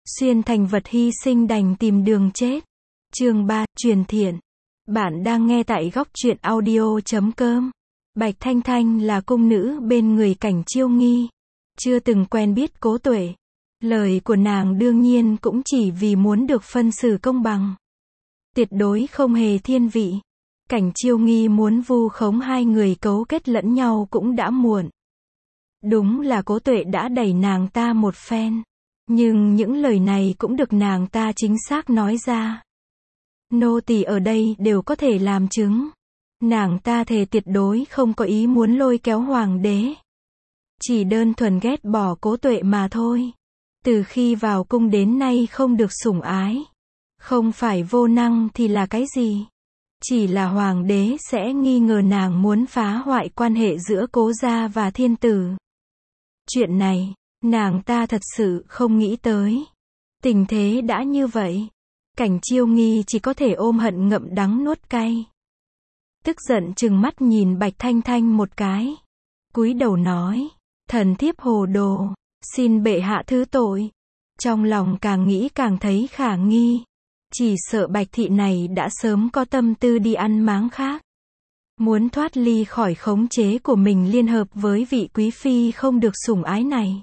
Xuyên thành vật hy sinh đành tìm đường chết. Chương 3, truyền thiện. Bạn đang nghe tại góc truyện audio.com. Bạch Thanh Thanh là cung nữ bên người Cảnh Chiêu Nghi. Chưa từng quen biết Cố Tuệ. Lời của nàng đương nhiên cũng chỉ vì muốn được phân xử công bằng. Tuyệt đối không hề thiên vị. Cảnh Chiêu Nghi muốn vu khống hai người cấu kết lẫn nhau cũng đã muộn. Đúng là Cố Tuệ đã đẩy nàng ta một phen. Nhưng những lời này cũng được nàng ta chính xác nói ra. Nô tỳ ở đây đều có thể làm chứng. Nàng ta thề tuyệt đối không có ý muốn lôi kéo hoàng đế. Chỉ đơn thuần ghét bỏ Cố Tuệ mà thôi. Từ khi vào cung đến nay không được sủng ái. Không phải vô năng thì là cái gì? Chỉ là hoàng đế sẽ nghi ngờ nàng muốn phá hoại quan hệ giữa Cố gia và thiên tử. Chuyện này, nàng ta thật sự không nghĩ tới. Tình thế đã như vậy. Cảnh Chiêu Nghi chỉ có thể ôm hận ngậm đắng nuốt cay. Tức giận trừng mắt nhìn Bạch Thanh Thanh một cái. Cúi đầu nói, thần thiếp hồ đồ, xin bệ hạ thứ tội. Trong lòng càng nghĩ càng thấy khả nghi. Chỉ sợ Bạch thị này đã sớm có tâm tư đi ăn máng khác. Muốn thoát ly khỏi khống chế của mình liên hợp với vị quý phi không được sủng ái này.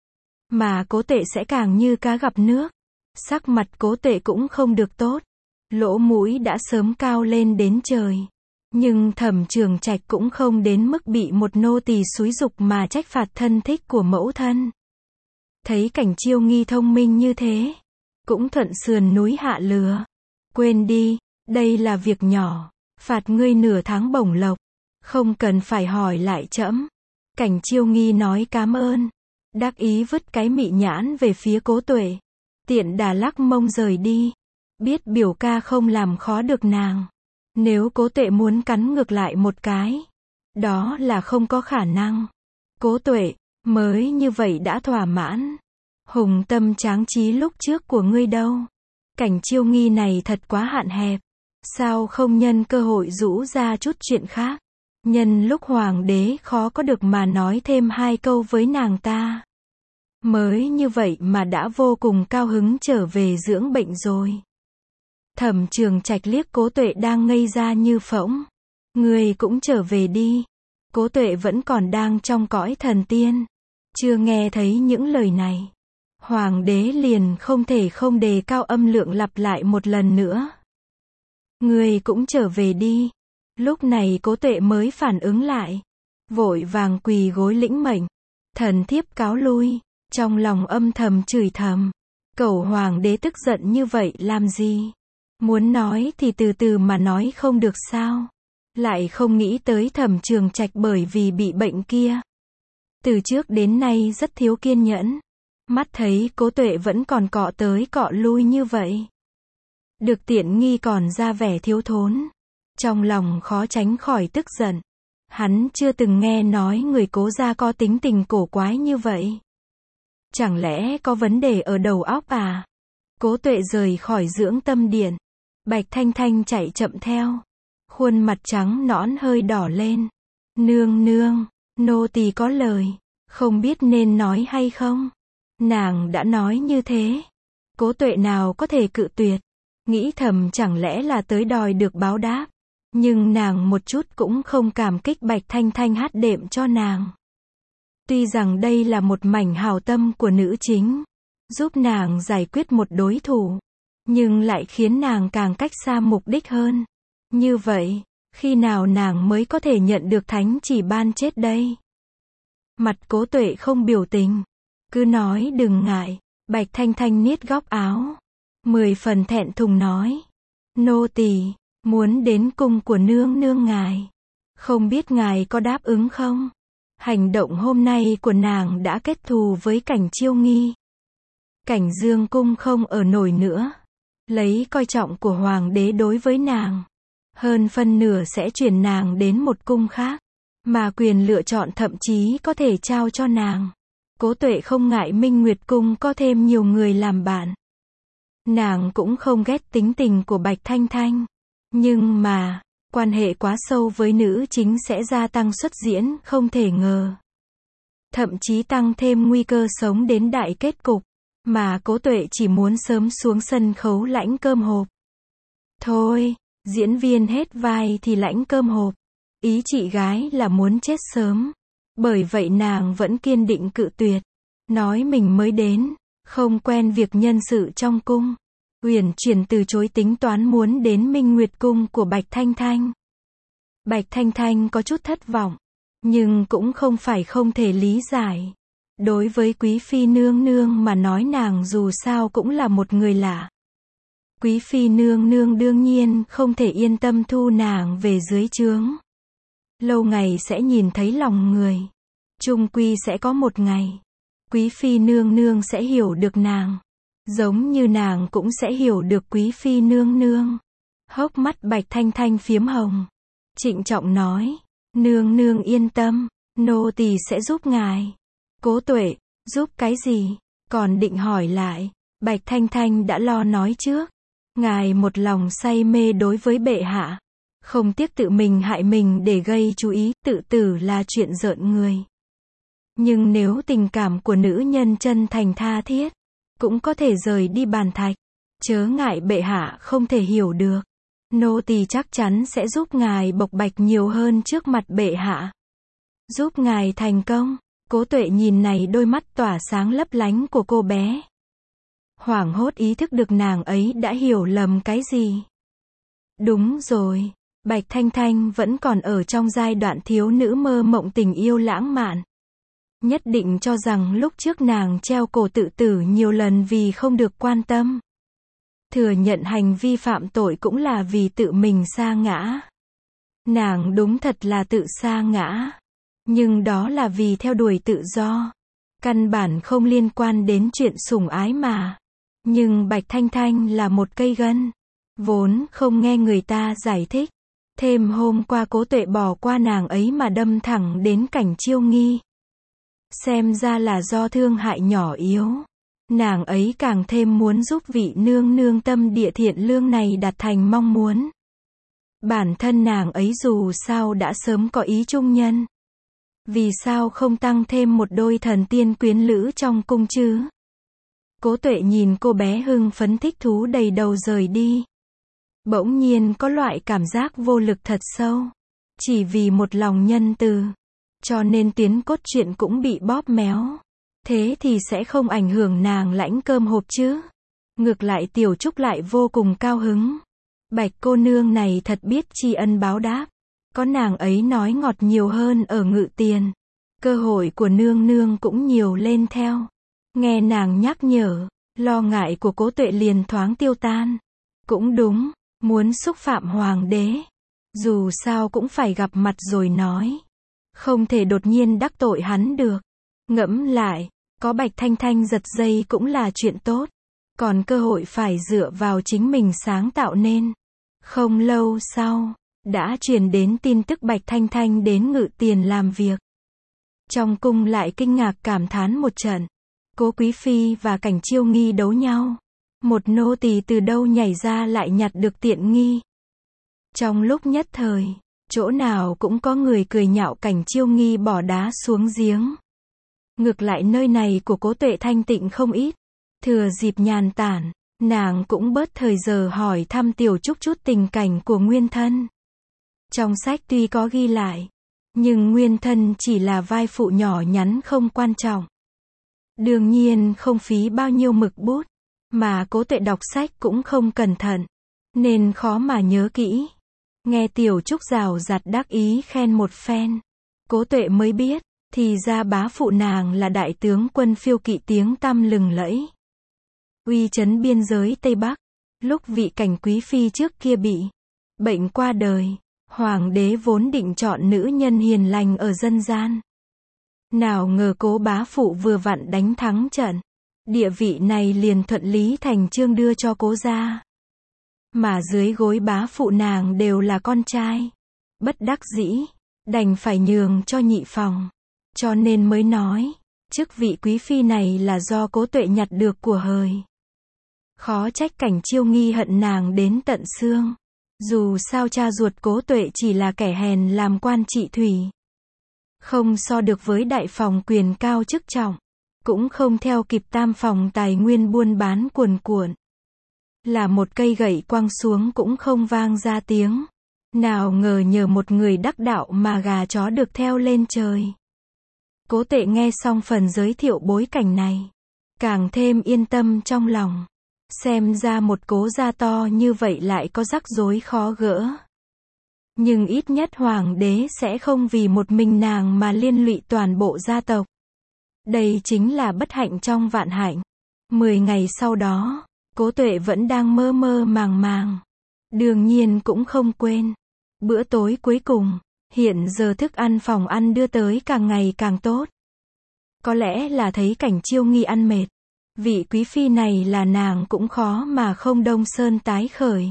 Mà Cố Tuệ sẽ càng như cá gặp nước. Sắc mặt Cố Tuệ cũng không được tốt. Lỗ mũi đã sớm cao lên đến trời. Nhưng Thẩm Trường Trạch cũng không đến mức bị một nô tỳ xúi giục mà trách phạt thân thích của mẫu thân. Thấy Cảnh Chiêu Nghi thông minh như thế, cũng thuận sườn núi hạ lừa. Quên đi, đây là việc nhỏ. Phạt ngươi nửa tháng bổng lộc. Không cần phải hỏi lại trẫm. Cảnh Chiêu Nghi nói cám ơn. Đắc ý vứt cái mị nhãn về phía Cố Tuệ. Tiện đà lắc mông rời đi. Biết biểu ca không làm khó được nàng. Nếu Cố Tuệ muốn cắn ngược lại một cái, đó là không có khả năng. Cố Tuệ, mới như vậy đã thỏa mãn. Hùng tâm tráng trí lúc trước của ngươi đâu? Cảnh Chiêu Nghi này thật quá hạn hẹp. Sao không nhân cơ hội rũ ra chút chuyện khác? Nhân lúc hoàng đế khó có được mà nói thêm hai câu với nàng ta. Mới như vậy mà đã vô cùng cao hứng trở về dưỡng bệnh rồi. Thẩm Trường Trạch liếc Cố Tuệ đang ngây ra như phỗng. Người cũng trở về đi. Cố Tuệ vẫn còn đang trong cõi thần tiên. Chưa nghe thấy những lời này. Hoàng đế liền không thể không đề cao âm lượng lặp lại một lần nữa. Người cũng trở về đi. Lúc này Cố Tuệ mới phản ứng lại. Vội vàng quỳ gối lĩnh mệnh. Thần thiếp cáo lui. Trong lòng âm thầm chửi thầm. Cẩu hoàng đế tức giận như vậy làm gì? Muốn nói thì từ từ mà nói không được sao? Lại không nghĩ tới Thẩm Trường Trạch bởi vì bị bệnh kia. Từ trước đến nay rất thiếu kiên nhẫn. Mắt thấy Cố Tuệ vẫn còn cọ tới cọ lui như vậy. Được tiện nghi còn ra vẻ thiếu thốn. Trong lòng khó tránh khỏi tức giận. Hắn chưa từng nghe nói người Cố gia có tính tình cổ quái như vậy. Chẳng lẽ có vấn đề ở đầu óc à? Cố Tuệ rời khỏi dưỡng tâm điện. Bạch Thanh Thanh chạy chậm theo. Khuôn mặt trắng nõn hơi đỏ lên. Nương nương, nô tỳ có lời. Không biết nên nói hay không? Nàng đã nói như thế. Cố Tuệ nào có thể cự tuyệt. Nghĩ thầm chẳng lẽ là tới đòi được báo đáp. Nhưng nàng một chút cũng không cảm kích Bạch Thanh Thanh hát đệm cho nàng. Tuy rằng đây là một mảnh hảo tâm của nữ chính, giúp nàng giải quyết một đối thủ, nhưng lại khiến nàng càng cách xa mục đích hơn. Như vậy, khi nào nàng mới có thể nhận được thánh chỉ ban chết đây? Mặt Cố Tuệ không biểu tình, cứ nói đừng ngại. Bạch Thanh Thanh niết góc áo, 10 phần thẹn thùng nói, nô tỳ muốn đến cung của nương nương ngài. Không biết ngài có đáp ứng không? Hành động hôm nay của nàng đã kết thù với Cảnh Chiêu Nghi. Cảnh Dương cung không ở nổi nữa. Lấy coi trọng của hoàng đế đối với nàng. Hơn phân nửa sẽ chuyển nàng đến một cung khác. Mà quyền lựa chọn thậm chí có thể trao cho nàng. Cố Tuệ không ngại Minh Nguyệt cung có thêm nhiều người làm bạn. Nàng cũng không ghét tính tình của Bạch Thanh Thanh. Nhưng mà, quan hệ quá sâu với nữ chính sẽ gia tăng xuất diễn không thể ngờ. Thậm chí tăng thêm nguy cơ sống đến đại kết cục. Mà Cố Tuệ chỉ muốn sớm xuống sân khấu lãnh cơm hộp. Thôi, diễn viên hết vai thì lãnh cơm hộp. Ý chị gái là muốn chết sớm. Bởi vậy nàng vẫn kiên định cự tuyệt. Nói mình mới đến, không quen việc nhân sự trong cung. Uyển chuyển từ chối tính toán muốn đến Minh Nguyệt cung của Bạch Thanh Thanh. Bạch Thanh Thanh có chút thất vọng, nhưng cũng không phải không thể lý giải. Đối với Quý phi nương nương mà nói nàng dù sao cũng là một người lạ. Quý phi nương nương đương nhiên không thể yên tâm thu nàng về dưới trướng. Lâu ngày sẽ nhìn thấy lòng người. Chung quy sẽ có một ngày, Quý phi nương nương sẽ hiểu được nàng. Giống như nàng cũng sẽ hiểu được Quý phi nương nương. Hốc mắt Bạch Thanh Thanh phiếm hồng. Trịnh trọng nói, nương nương yên tâm, nô tỳ sẽ giúp ngài. Cố Tuệ, giúp cái gì? Còn định hỏi lại, Bạch Thanh Thanh đã lo nói trước. Ngài một lòng say mê đối với bệ hạ, không tiếc tự mình hại mình để gây chú ý, tự tử là chuyện rợn người. Nhưng nếu tình cảm của nữ nhân chân thành tha thiết, cũng có thể rời đi bàn thạch. Chớ ngại bệ hạ không thể hiểu được. Nô tỳ chắc chắn sẽ giúp ngài bộc bạch nhiều hơn trước mặt bệ hạ. Giúp ngài thành công. Cố Tuệ nhìn này đôi mắt tỏa sáng lấp lánh của cô bé. Hoảng hốt ý thức được nàng ấy đã hiểu lầm cái gì. Đúng rồi, Bạch Thanh Thanh vẫn còn ở trong giai đoạn thiếu nữ mơ mộng tình yêu lãng mạn. Nhất định cho rằng lúc trước nàng treo cổ tự tử nhiều lần vì không được quan tâm. Thừa nhận hành vi phạm tội cũng là vì tự mình sa ngã. Nàng đúng thật là tự sa ngã. Nhưng đó là vì theo đuổi tự do. Căn bản không liên quan đến chuyện sủng ái mà. Nhưng Bạch Thanh Thanh là một cây gân. Vốn không nghe người ta giải thích. Thêm hôm qua Cố Tuệ bỏ qua nàng ấy mà đâm thẳng đến Cảnh Chiêu Nghi. Xem ra là do thương hại nhỏ yếu. Nàng ấy càng thêm muốn giúp vị nương nương tâm địa thiện lương này đạt thành mong muốn. Bản thân nàng ấy dù sao đã sớm có ý trung nhân. Vì sao không tăng thêm một đôi thần tiên quyến lữ trong cung chứ? Cố Tuệ nhìn cô bé hưng phấn thích thú đầy đầu rời đi. Bỗng nhiên có loại cảm giác vô lực thật sâu. Chỉ vì một lòng nhân từ. Cho nên tuyến cốt truyện cũng bị bóp méo. Thế thì sẽ không ảnh hưởng nàng lãnh cơm hộp chứ. Ngược lại Tiểu Trúc lại vô cùng cao hứng. Bạch cô nương này thật biết tri ân báo đáp. Có nàng ấy nói ngọt nhiều hơn ở Ngự Tiền. Cơ hội của nương nương cũng nhiều lên theo. Nghe nàng nhắc nhở, lo ngại của Cố Tuệ liền thoáng tiêu tan. Cũng đúng, muốn xúc phạm hoàng đế. Dù sao cũng phải gặp mặt rồi nói. Không thể đột nhiên đắc tội hắn được. Ngẫm lại, có Bạch Thanh Thanh giật dây cũng là chuyện tốt. Còn cơ hội phải dựa vào chính mình sáng tạo nên. Không lâu sau, đã truyền đến tin tức Bạch Thanh Thanh đến Ngự Tiền làm việc. Trong cung lại kinh ngạc cảm thán một trận. Cố Quý phi và Cảnh Chiêu Nghi đấu nhau. Một nô tỳ từ đâu nhảy ra lại nhặt được tiện nghi. Trong lúc nhất thời, chỗ nào cũng có người cười nhạo Cảnh Chiêu Nghi bỏ đá xuống giếng. Ngược lại nơi này của Cố Tuệ thanh tịnh không ít. Thừa dịp nhàn tản, nàng cũng bớt thời giờ hỏi thăm Tiểu Trúc chút tình cảnh của nguyên thân. Trong sách tuy có ghi lại, nhưng nguyên thân chỉ là vai phụ nhỏ nhắn không quan trọng. Đương nhiên không phí bao nhiêu mực bút, mà Cố Tuệ đọc sách cũng không cẩn thận, nên khó mà nhớ kỹ. Nghe Tiểu Trúc rào rạt đắc ý khen một phen, Cố Tuệ mới biết, thì ra bá phụ nàng là đại tướng quân Phiêu Kỵ tiếng tăm lừng lẫy. Uy chấn biên giới Tây Bắc, lúc vị Cảnh quý phi trước kia bị bệnh qua đời, hoàng đế vốn định chọn nữ nhân hiền lành ở dân gian. Nào ngờ Cố bá phụ vừa vặn đánh thắng trận, địa vị này liền thuận lý thành chương đưa cho Cố gia. Mà dưới gối bá phụ nàng đều là con trai. Bất đắc dĩ, đành phải nhường cho nhị phòng. Cho nên mới nói, chức vị quý phi này là do Cố Tuệ nhặt được của hời. Khó trách Cảnh Chiêu Nghi hận nàng đến tận xương. Dù sao cha ruột Cố Tuệ chỉ là kẻ hèn làm quan trị thủy. Không so được với đại phòng quyền cao chức trọng. cũng không theo kịp tam phòng tài nguyên buôn bán cuồn cuộn. Là một cây gậy quăng xuống cũng không vang ra tiếng. Nào ngờ nhờ một người đắc đạo mà gà chó được theo lên trời. Cố Tuệ nghe xong phần giới thiệu bối cảnh này, càng thêm yên tâm trong lòng. Xem ra một cố gia to như vậy lại có rắc rối khó gỡ. Nhưng ít nhất hoàng đế sẽ không vì một mình nàng mà liên lụy toàn bộ gia tộc. Đây chính là bất hạnh trong vạn hạnh. 10 ngày sau đó, Cố Tuệ vẫn đang mơ mơ màng màng. Đương nhiên cũng không quên. Bữa tối cuối cùng, hiện giờ thức ăn phòng ăn đưa tới càng ngày càng tốt. Có lẽ là thấy Cảnh Chiêu Nghi ăn mệt. Vị quý phi này là nàng cũng khó mà không đông sơn tái khởi.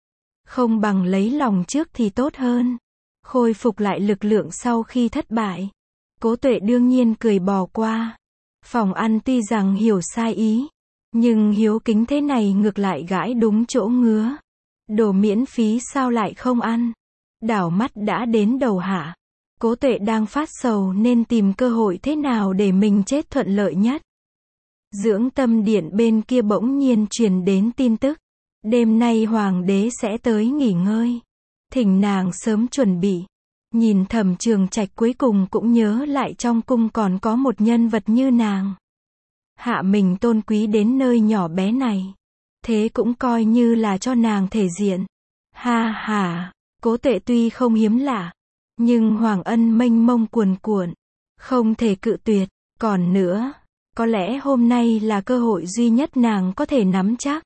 Không bằng lấy lòng trước thì tốt hơn. Khôi phục lại lực lượng sau khi thất bại. Cố Tuệ đương nhiên cười bỏ qua. Phòng ăn tuy rằng hiểu sai ý, nhưng hiếu kính thế này ngược lại gãi đúng chỗ ngứa. Đồ miễn phí sao lại không ăn. Đảo mắt đã đến đầu hạ. Cố Tuệ đang phát sầu nên tìm cơ hội thế nào để mình chết thuận lợi nhất. Dưỡng Tâm Điện bên kia bỗng nhiên truyền đến tin tức. Đêm nay hoàng đế sẽ tới nghỉ ngơi. Thỉnh nàng sớm chuẩn bị. Nhìn Thẩm Trường Trạch cuối cùng cũng nhớ lại trong cung còn có một nhân vật như nàng. Hạ mình tôn quý đến nơi nhỏ bé này. Thế cũng coi như là cho nàng thể diện. Ha ha, Cố Tuệ tuy không hiếm lạ, nhưng hoàng ân mênh mông cuồn cuộn, không thể cự tuyệt. Còn nữa, có lẽ hôm nay là cơ hội duy nhất nàng có thể nắm chắc.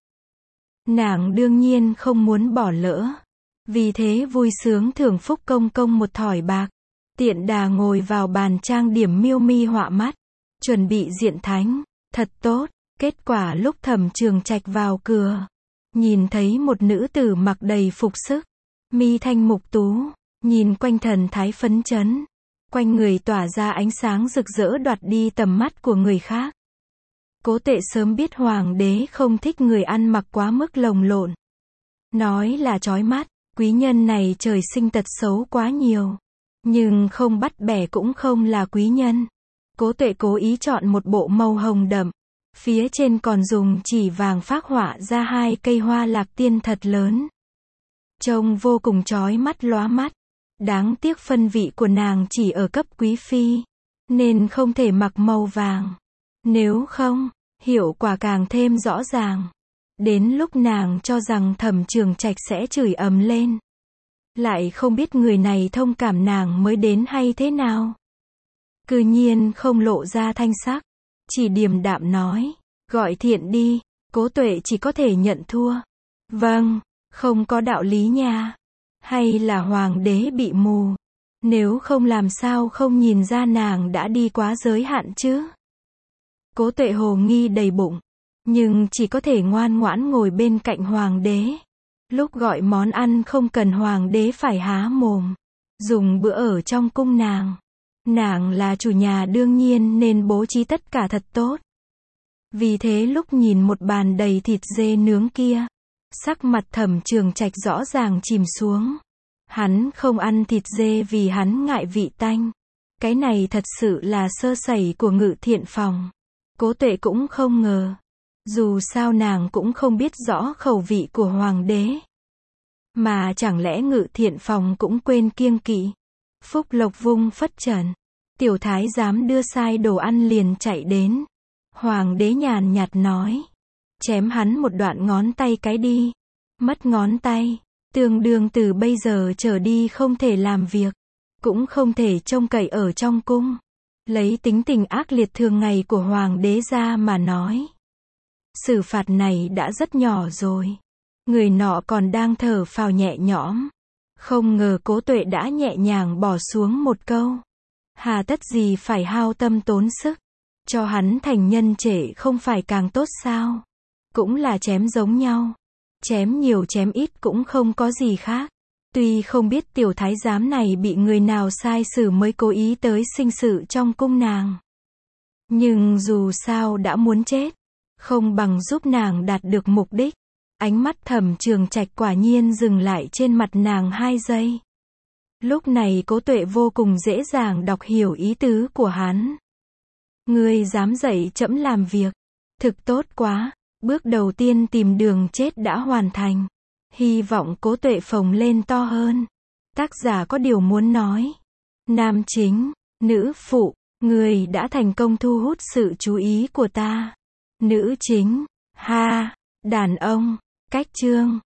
Nàng đương nhiên không muốn bỏ lỡ. Vì thế vui sướng thưởng phúc công công một thỏi bạc. Tiện đà ngồi vào bàn trang điểm miêu mi họa mắt. Chuẩn bị diện thánh. Thật tốt. Kết quả lúc Thẩm Trường Trạch vào cửa, nhìn thấy một nữ tử mặc đầy phục sức. Mi thanh mục tú. Nhìn quanh thần thái phấn chấn. Quanh người tỏa ra ánh sáng rực rỡ đoạt đi tầm mắt của người khác. Cố Tuệ sớm biết hoàng đế không thích người ăn mặc quá mức lồng lộn. Nói là chói mắt, quý nhân này trời sinh tật xấu quá nhiều. Nhưng không bắt bẻ cũng không là quý nhân. Cố Tuệ cố ý chọn một bộ màu hồng đậm. Phía trên còn dùng chỉ vàng phác họa ra 2 cây hoa lạc tiên thật lớn. Trông vô cùng chói mắt lóa mắt. Đáng tiếc phân vị của nàng chỉ ở cấp quý phi, nên không thể mặc màu vàng. Nếu không, hiệu quả càng thêm rõ ràng. Đến lúc nàng cho rằng Thẩm Trường Trạch sẽ chửi ầm lên. Lại không biết người này thông cảm nàng mới đến hay thế nào. Cư nhiên không lộ ra thanh sắc. Chỉ điềm đạm nói. Gọi Thiện đi. Cố Tuệ chỉ có thể nhận thua. Vâng, không có đạo lý nha. Hay là hoàng đế bị mù. Nếu không làm sao không nhìn ra nàng đã đi quá giới hạn chứ. Cố Tuệ hồ nghi đầy bụng. Nhưng chỉ có thể ngoan ngoãn ngồi bên cạnh hoàng đế. Lúc gọi món ăn không cần hoàng đế phải há mồm. Dùng bữa ở trong cung nàng. Nàng là chủ nhà đương nhiên nên bố trí tất cả thật tốt. Vì thế lúc nhìn một bàn đầy thịt dê nướng kia, sắc mặt Thẩm Trường Trạch rõ ràng chìm xuống. Hắn không ăn thịt dê vì hắn ngại vị tanh. Cái này thật sự là sơ sẩy của Ngự Thiện Phòng. Cố Tuệ cũng không ngờ. Dù sao nàng cũng không biết rõ khẩu vị của hoàng đế. Mà chẳng lẽ Ngự Thiện Phòng cũng quên kiêng kỵ. Phúc Lộc vung phất trần. Tiểu thái giám đưa sai đồ ăn liền chạy đến. Hoàng đế nhàn nhạt nói. Chém hắn một đoạn ngón tay cái đi. Mất ngón tay. Tương đương từ bây giờ trở đi không thể làm việc. Cũng không thể trông cậy ở trong cung. Lấy tính tình ác liệt thường ngày của hoàng đế ra mà nói. Xử phạt này đã rất nhỏ rồi. Người nọ còn đang thở phào nhẹ nhõm. Không ngờ Cố Tuệ đã nhẹ nhàng bỏ xuống một câu. Hà tất gì phải hao tâm tốn sức. Cho hắn thành nhân trễ không phải càng tốt sao. Cũng là chém giống nhau. Chém nhiều chém ít cũng không có gì khác. Tuy không biết tiểu thái giám này bị người nào sai xử mới cố ý tới sinh sự trong cung nàng. Nhưng dù sao đã muốn chết. Không bằng giúp nàng đạt được mục đích. Ánh mắt Thẩm Trường Trạch quả nhiên dừng lại trên mặt nàng 2 giây. Lúc này Cố Tuệ vô cùng dễ dàng đọc hiểu ý tứ của hắn. Ngươi dám dạy trẫm làm việc. Thực tốt quá. Bước đầu tiên tìm đường chết đã hoàn thành. Hy vọng Cố Tuệ phồng lên to hơn. Tác giả có điều muốn nói. Nam chính, nữ phụ, người đã thành công thu hút sự chú ý của ta. Nữ chính, ha, đàn ông, cách chương.